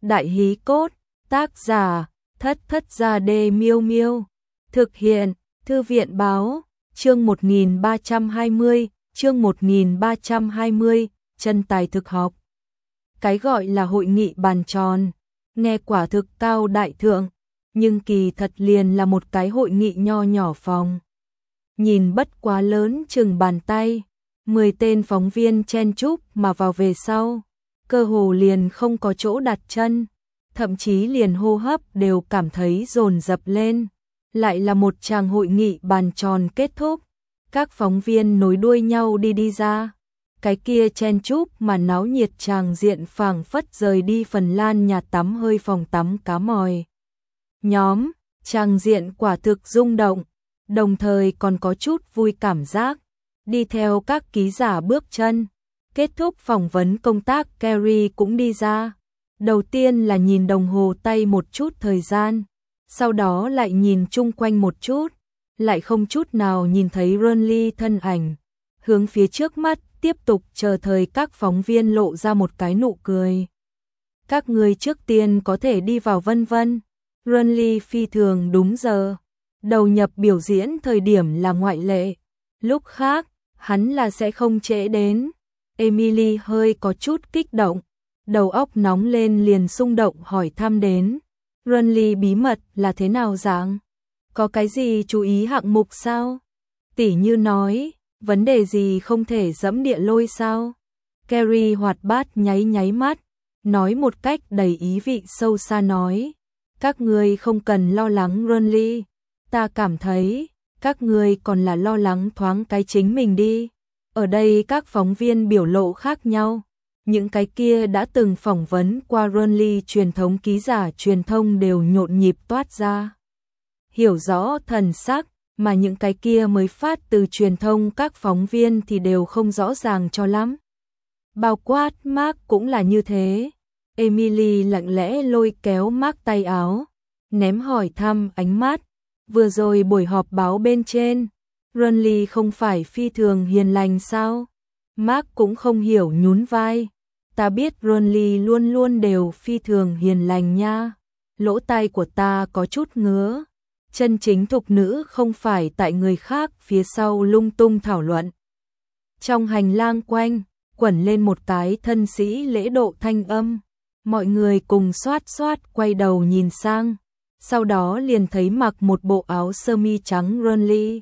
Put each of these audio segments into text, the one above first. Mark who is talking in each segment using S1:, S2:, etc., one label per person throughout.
S1: Đại hí cốt, tác giả, Thất Thất Gia Đê Miêu Miêu. Thực hiện, Thư viện báo, chương 1320, chương 1320, chân tài thực học. Cái gọi là hội nghị bàn tròn, nghe quả thực cao đại thượng, nhưng kỳ thật liền là một cái hội nghị nho nhỏ phòng. Nhìn bất quá lớn chừng bàn tay, 10 tên phóng viên chen chúc mà vào về sau, cơ hồ liền không có chỗ đặt chân, thậm chí liền hô hấp đều cảm thấy dồn dập lên. Lại là một tràng hội nghị bàn tròn kết thúc, các phóng viên nối đuôi nhau đi ra. Cái kia chen chúc mà náo nhiệt tràng diện phảng phất rời đi Phần Lan nhà tắm hơi phòng tắm cá mòi. Nhóm, tràng diện quả thực rung động, đồng thời còn có chút vui cảm giác. Đi theo các ký giả bước chân, kết thúc phỏng vấn công tác, Carrie cũng đi ra. Đầu tiên là nhìn đồng hồ tay một chút thời gian, sau đó lại nhìn chung quanh một chút, lại không chút nào nhìn thấy Ronly thân ảnh. Hướng phía trước mắt, tiếp tục chờ thời các phóng viên lộ ra một cái nụ cười. Các người trước tiên có thể đi vào vân vân. Ronly phi thường đúng giờ, đầu nhập biểu diễn thời điểm là ngoại lệ. Lúc khác, hắn là sẽ không trễ đến. Emily hơi có chút kích động, đầu óc nóng lên liền xung động hỏi thăm đến. Ronly bí mật là thế nào dạng? Có cái gì chú ý hạng mục sao? Tỉ như nói, vấn đề gì không thể dẫm địa lôi sao? Carrie hoạt bát nháy mắt, nói một cách đầy ý vị sâu xa nói. Các ngươi không cần lo lắng Ronly, ta cảm thấy, các ngươi còn là lo lắng thoáng cái chính mình đi. Ở đây các phóng viên biểu lộ khác nhau. Những cái kia đã từng phỏng vấn qua Ronly truyền thống ký giả truyền thông đều nhộn nhịp toát ra. Hiểu rõ thần sắc, mà những cái kia mới phát từ truyền thông các phóng viên thì đều không rõ ràng cho lắm. Bao quát Mark cũng là như thế. Emily lặng lẽ lôi kéo Mark tay áo, ném hỏi thăm ánh mắt. Vừa rồi buổi họp báo bên trên, Ronly không phải phi thường hiền lành sao? Mark cũng không hiểu nhún vai. Ta biết Ronly luôn luôn đều phi thường hiền lành nha. Lỗ tai của ta có chút ngứa. Chân chính thục nữ không phải tại người khác phía sau lung tung thảo luận. Trong hành lang quanh, quẩn lên một cái thân sĩ lễ độ thanh âm. Mọi người cùng xoát quay đầu nhìn sang. Sau đó liền thấy mặc một bộ áo sơ mi trắng Ronly.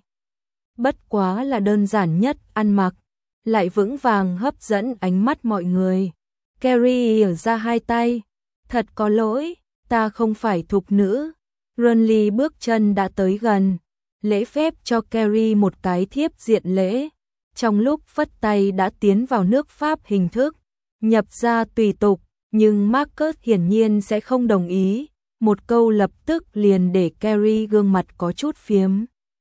S1: Bất quá là đơn giản nhất ăn mặc, lại vững vàng hấp dẫn ánh mắt mọi người. Carrie giở ra hai tay. Thật có lỗi, ta không phải thục nữ. Ronly bước chân đã tới gần, lễ phép cho Carrie một cái thiếp diện lễ. Trong lúc phất tay đã tiến vào nước Pháp hình thức, nhập ra tùy tục, nhưng Marcus hiển nhiên sẽ không đồng ý. Một câu lập tức liền để Carrie gương mặt có chút phiếm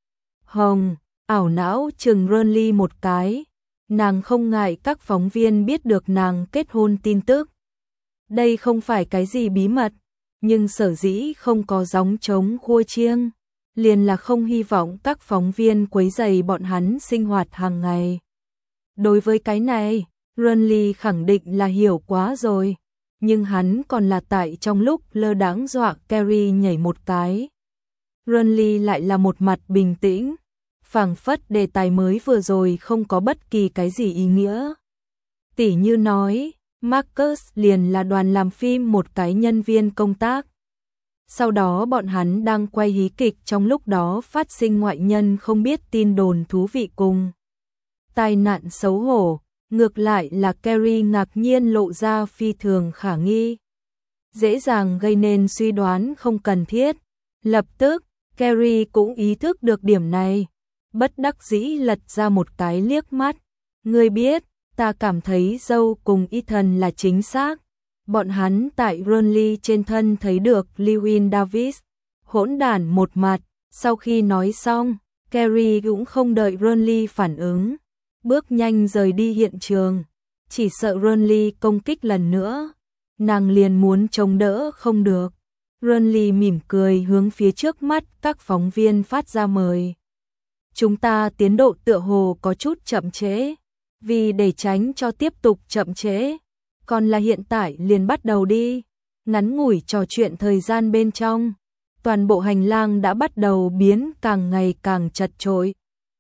S1: hồng, ảo não chừng Ronly một cái. Nàng không ngại các phóng viên biết được nàng kết hôn tin tức. Đây không phải cái gì bí mật, nhưng sở dĩ không có gióng trống khua chiêng, liền là không hy vọng các phóng viên quấy rầy bọn hắn sinh hoạt hàng ngày. Đối với cái này, Ronly khẳng định là hiểu quá rồi, nhưng hắn còn là tại trong lúc lơ đãng dọa Carrie nhảy một cái. Ronly lại là một mặt bình tĩnh, phảng phất đề tài mới vừa rồi không có bất kỳ cái gì ý nghĩa. Tỉ như nói, Marcus liền là đoàn làm phim một cái nhân viên công tác. Sau đó bọn hắn đang quay hí kịch, trong lúc đó phát sinh ngoại nhân không biết tin đồn thú vị cùng tai nạn xấu hổ, ngược lại là Carrie ngạc nhiên lộ ra phi thường khả nghi. Dễ dàng gây nên suy đoán không cần thiết. Lập tức, Carrie cũng ý thức được điểm này. Bất đắc dĩ lật ra một cái liếc mắt. Ngươi biết, ta cảm thấy dâu cùng Ethan là chính xác. Bọn hắn tại Ronly trên thân thấy được Lewin Davis. Hỗn đản một mặt. Sau khi nói xong, Carrie cũng không đợi Ronly phản ứng, bước nhanh rời đi hiện trường. Chỉ sợ Ronly công kích lần nữa, nàng liền muốn chống đỡ không được. Ronly mỉm cười hướng phía trước mắt các phóng viên phát ra mời. Chúng ta tiến độ tựa hồ có chút chậm trễ, vì để tránh cho tiếp tục chậm trễ, còn là hiện tại liền bắt đầu đi. Ngắn ngủi trò chuyện thời gian bên trong, toàn bộ hành lang đã bắt đầu biến càng ngày càng chật chội.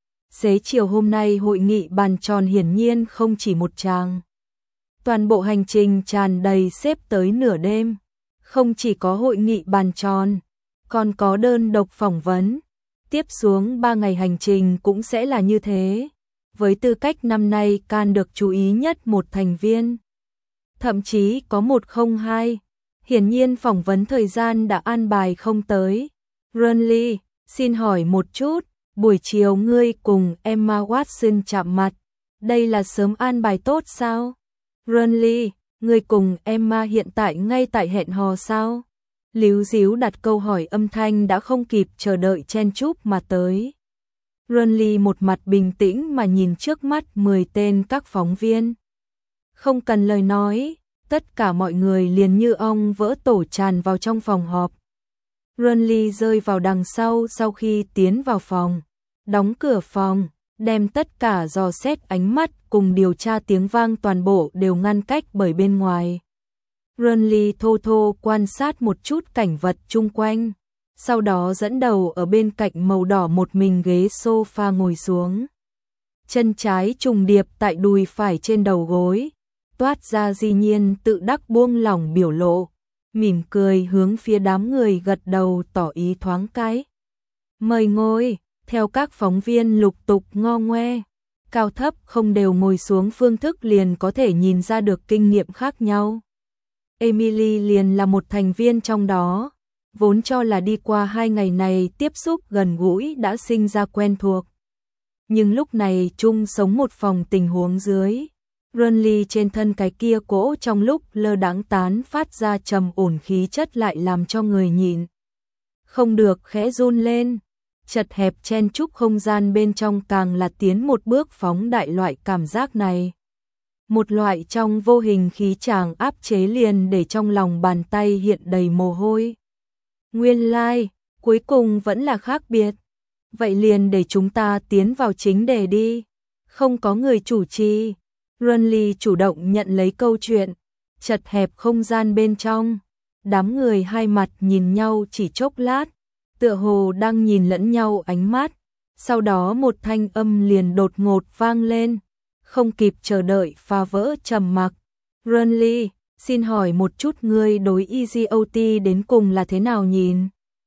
S1: Xế chiều hôm nay hội nghị bàn tròn hiển nhiên không chỉ một tràng. Toàn bộ hành trình tràn đầy xếp tới nửa đêm. Không chỉ có hội nghị bàn tròn, còn có đơn độc phỏng vấn. Tiếp xuống 3 ngày hành trình cũng sẽ là như thế. Với tư cách năm nay Can được chú ý nhất một thành viên. Thậm chí có 102. Hiển nhiên phỏng vấn thời gian đã an bài không tới. Renly, xin hỏi một chút, buổi chiều ngươi cùng Emma Watson chạm mặt, đây là sớm an bài tốt sao? Renly, ngươi cùng Emma hiện tại ngay tại hẹn hò sao? Líu díu đặt câu hỏi âm thanh đã không kịp chờ đợi chen chúc mà tới. Renly một mặt bình tĩnh mà nhìn trước mắt 10 tên các phóng viên. Không cần lời nói, tất cả mọi người liền như ong vỡ tổ tràn vào trong phòng họp. Renly rơi vào đằng sau khi tiến vào phòng, đóng cửa phòng, đem tất cả dò xét ánh mắt cùng điều tra tiếng vang toàn bộ đều ngăn cách bởi bên ngoài. Renly thô thô quan sát một chút cảnh vật chung quanh, sau đó dẫn đầu ở bên cạnh màu đỏ một mình ghế sofa ngồi xuống. Chân trái trùng điệp tại đùi phải trên đầu gối, toát ra dĩ nhiên tự đắc buông lỏng biểu lộ, mỉm cười hướng phía đám người gật đầu tỏ ý thoáng cái. Mời ngồi, theo các phóng viên lục tục ngo ngoe, cao thấp không đều ngồi xuống phương thức liền có thể nhìn ra được kinh nghiệm khác nhau. Emily liền là một thành viên trong đó, vốn cho là đi qua 2 ngày này tiếp xúc gần gũi đã sinh ra quen thuộc. Nhưng lúc này chung sống một phòng tình huống dưới, Renly trên thân cái kia cỗ trong lúc lơ đãng tán phát ra trầm ổn khí chất lại làm cho người nhịn không được khẽ run lên. Chật hẹp chen chúc không gian bên trong càng là tiến một bước phóng đại loại cảm giác này. Một loại trong vô hình khí tràng áp chế liền để trong lòng bàn tay hiện đầy mồ hôi. Nguyên lai, cuối cùng vẫn là khác biệt. Vậy liền để chúng ta tiến vào chính đề đi. Không có người chủ trì. Renly chủ động nhận lấy câu chuyện. Chật hẹp không gian bên trong. Đám người hai mặt nhìn nhau chỉ chốc lát. Tựa hồ đang nhìn lẫn nhau ánh mắt. Sau đó một thanh âm liền đột ngột vang lên. Không kịp chờ đợi phá vỡ trầm mặc. Renly, xin hỏi một chút ngươi đối EGOT đến cùng là thế nào nhìn?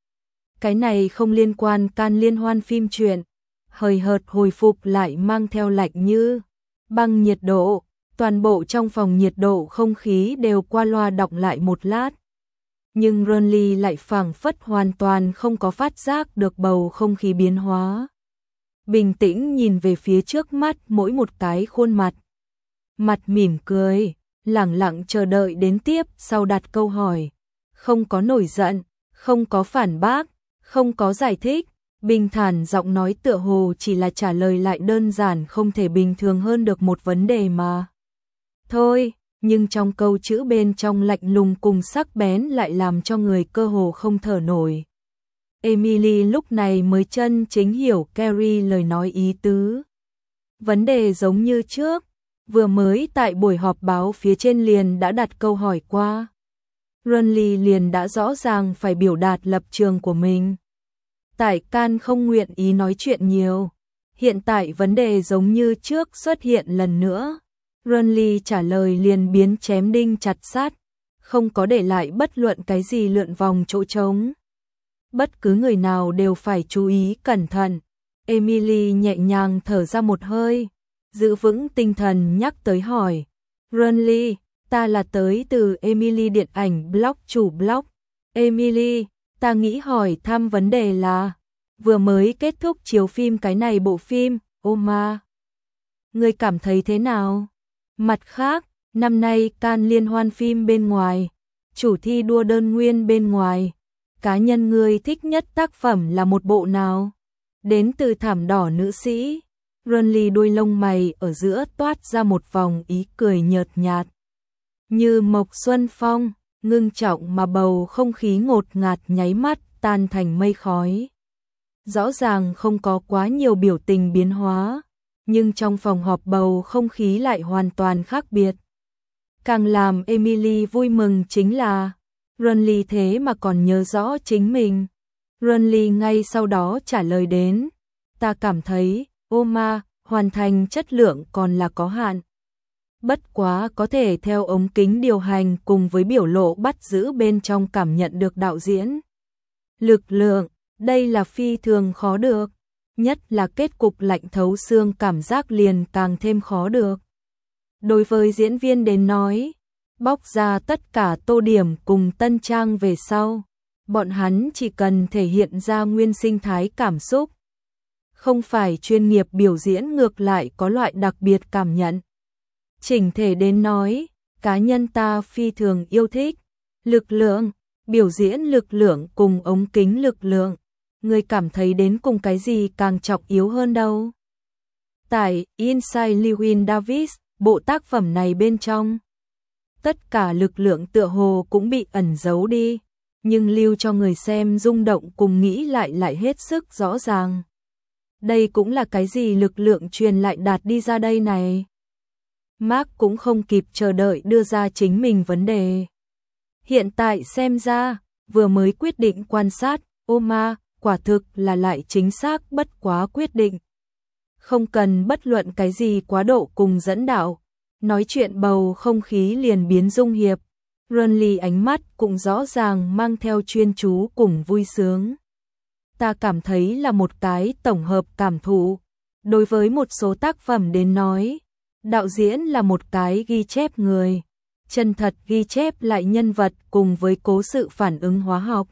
S1: Cái này không liên quan can liên hoan phim truyện. Hời hợt hồi phục lại mang theo lạnh như băng nhiệt độ. Toàn bộ trong phòng nhiệt độ không khí đều qua loa đọc lại một lát. Nhưng Renly lại phảng phất hoàn toàn không có phát giác được bầu không khí biến hóa. Bình tĩnh nhìn về phía trước mắt mỗi một cái khuôn mặt. Mặt mỉm cười, lẳng lặng chờ đợi đến tiếp sau đặt câu hỏi. Không có nổi giận, không có phản bác, không có giải thích. Bình thản giọng nói tựa hồ chỉ là trả lời lại đơn giản không thể bình thường hơn được một vấn đề mà. Thôi, nhưng trong câu chữ bên trong lạnh lùng cùng sắc bén lại làm cho người cơ hồ không thở nổi. Emily lúc này mới chân chính hiểu Carrie lời nói ý tứ. Vấn đề giống như trước, vừa mới tại buổi họp báo phía trên liền đã đặt câu hỏi qua. Renly liền đã rõ ràng phải biểu đạt lập trường của mình. Tại Can không nguyện ý nói chuyện nhiều. Hiện tại vấn đề giống như trước xuất hiện lần nữa. Renly trả lời liền biến chém đinh chặt sắt, không có để lại bất luận cái gì lượn vòng chỗ trống. Bất cứ người nào đều phải chú ý cẩn thận. Emily nhẹ nhàng thở ra một hơi, giữ vững tinh thần nhắc tới hỏi. Renly, ta là tới từ Emily điện ảnh blog chủ blog. Emily, ta nghĩ hỏi thăm vấn đề là, vừa mới kết thúc chiếu phim cái này bộ phim, Oma. Ngươi cảm thấy thế nào? Mặt khác, năm nay Can liên hoan phim bên ngoài, chủ thi đua đơn nguyên bên ngoài. Cá nhân ngươi thích nhất tác phẩm là một bộ nào? Đến từ thảm đỏ nữ sĩ. Renly đuôi lông mày ở giữa toát ra một vòng ý cười nhợt nhạt. Như mộc xuân phong, ngưng trọng mà bầu không khí ngột ngạt nháy mắt tan thành mây khói. Rõ ràng không có quá nhiều biểu tình biến hóa, nhưng trong phòng họp bầu không khí lại hoàn toàn khác biệt. Càng làm Emily vui mừng chính là Renly thế mà còn nhớ rõ chính mình. Renly ngay sau đó trả lời đến. Ta cảm thấy, Oma, hoàn thành chất lượng còn là có hạn. Bất quá có thể theo ống kính điều hành cùng với biểu lộ bắt giữ bên trong cảm nhận được đạo diễn. Lực lượng, đây là phi thường khó được. Nhất là kết cục lạnh thấu xương cảm giác liền càng thêm khó được. Đối với diễn viên đến nói, bóc ra tất cả tô điểm cùng tân trang về sau, bọn hắn chỉ cần thể hiện ra nguyên sinh thái cảm xúc. Không phải chuyên nghiệp biểu diễn ngược lại có loại đặc biệt cảm nhận. Chỉnh thể đến nói, cá nhân ta phi thường yêu thích. Lực lượng, biểu diễn lực lượng cùng ống kính lực lượng. Người cảm thấy đến cùng cái gì càng trọng yếu hơn đâu? Tại Inside Llewyn Davis, bộ tác phẩm này bên trong, tất cả lực lượng tựa hồ cũng bị ẩn giấu đi, nhưng lưu cho người xem rung động cùng nghĩ lại hết sức rõ ràng. Đây cũng là cái gì lực lượng truyền lại đạt đi ra đây này? Mark cũng không kịp chờ đợi đưa ra chính mình vấn đề. Hiện tại xem ra, vừa mới quyết định quan sát, Oma, quả thực là lại chính xác bất quá quyết định. Không cần bất luận cái gì quá độ cùng dẫn đạo, nói chuyện bầu không khí liền biến dung hiệp. Renly ánh mắt cũng rõ ràng mang theo chuyên chú cùng vui sướng. Ta cảm thấy là một cái tổng hợp cảm thụ. Đối với một số tác phẩm đến nói, đạo diễn là một cái ghi chép người, chân thật ghi chép lại nhân vật cùng với cố sự phản ứng hóa học.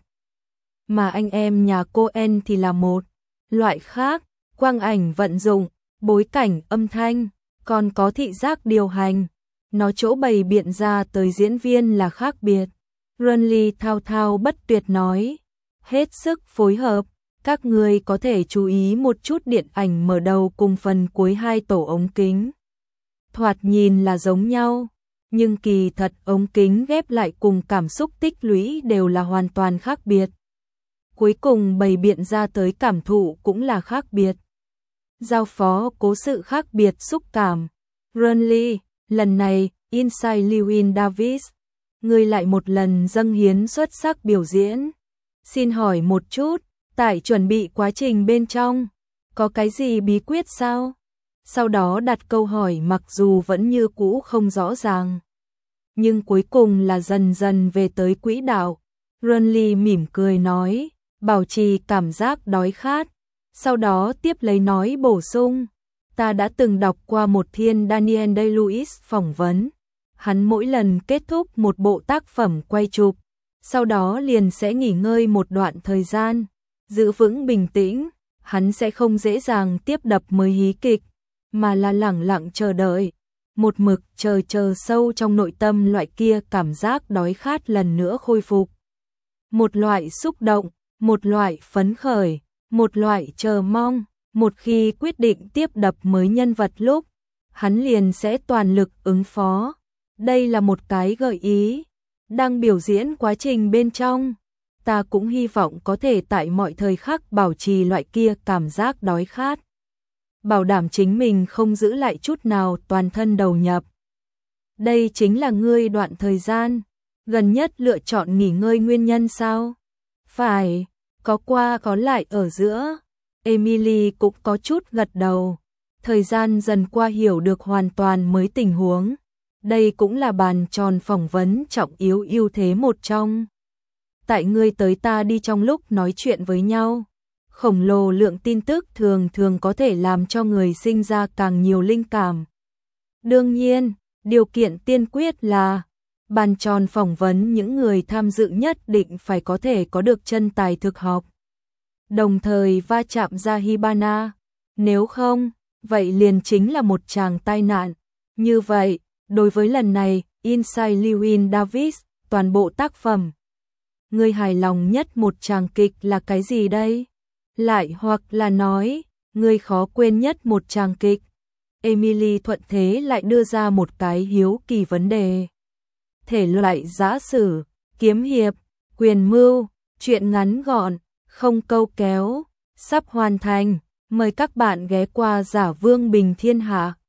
S1: Mà anh em nhà Coen thì là một loại khác, quang ảnh vận dụng, bối cảnh âm thanh, còn có thị giác điều hành. Nó chỗ bày biện ra tới diễn viên là khác biệt. Renly thao thao bất tuyệt nói, hết sức phối hợp, các người có thể chú ý một chút điện ảnh mở đầu cùng phần cuối hai tổ ống kính. Thoạt nhìn là giống nhau, nhưng kỳ thật ống kính ghép lại cùng cảm xúc tích lũy đều là hoàn toàn khác biệt. Cuối cùng bày biện ra tới cảm thụ cũng là khác biệt. Giao phó cố sự khác biệt xúc cảm. Renly, lần này, Inside Llewyn Davis, người lại một lần dâng hiến xuất sắc biểu diễn. Xin hỏi một chút, tại chuẩn bị quá trình bên trong, có cái gì bí quyết sao? Sau đó đặt câu hỏi mặc dù vẫn như cũ không rõ ràng. Nhưng cuối cùng là dần dần về tới quỹ đạo. Renly mỉm cười nói, bảo trì cảm giác đói khát. Sau đó tiếp lấy nói bổ sung, ta đã từng đọc qua một thiên Daniel Day-Lewis phỏng vấn. Hắn mỗi lần kết thúc một bộ tác phẩm quay chụp, sau đó liền sẽ nghỉ ngơi một đoạn thời gian, giữ vững bình tĩnh, hắn sẽ không dễ dàng tiếp đập mới hí kịch, mà là lẳng lặng chờ đợi, một mực chờ sâu trong nội tâm loại kia cảm giác đói khát lần nữa khôi phục. Một loại xúc động, một loại phấn khởi, một loại chờ mong, một khi quyết định tiếp đập mới nhân vật lúc, hắn liền sẽ toàn lực ứng phó. Đây là một cái gợi ý. Đang biểu diễn quá trình bên trong, ta cũng hy vọng có thể tại mọi thời khắc bảo trì loại kia cảm giác đói khát. Bảo đảm chính mình không giữ lại chút nào toàn thân đầu nhập. Đây chính là ngươi đoạn thời gian gần nhất lựa chọn nghỉ ngơi nguyên nhân sao? Phải, có qua có lại ở giữa. Emily cũng có chút gật đầu. Thời gian dần qua hiểu được hoàn toàn mới tình huống. Đây cũng là bàn tròn phỏng vấn trọng yếu ưu thế một trong. Tại ngươi tới ta đi trong lúc nói chuyện với nhau, khổng lồ lượng tin tức thường có thể làm cho người sinh ra càng nhiều linh cảm. Đương nhiên, điều kiện tiên quyết là bàn tròn phỏng vấn những người tham dự nhất định phải có thể có được chân tài thực học. Đồng thời va chạm ra Hibana, nếu không, vậy liền chính là một tràng tai nạn. Như vậy, đối với lần này, Inside Llewyn Davis, toàn bộ tác phẩm, ngươi hài lòng nhất một tràng kịch là cái gì đây? Lại hoặc là nói, ngươi khó quên nhất một tràng kịch. Emily thuận thế lại đưa ra một cái hiếu kỳ vấn đề. Thể loại giã sử, kiếm hiệp, quyền mưu, truyện ngắn gọn, không câu kéo, sắp hoàn thành. Mời các bạn ghé qua Giả Vương Bình Thiên Hạ.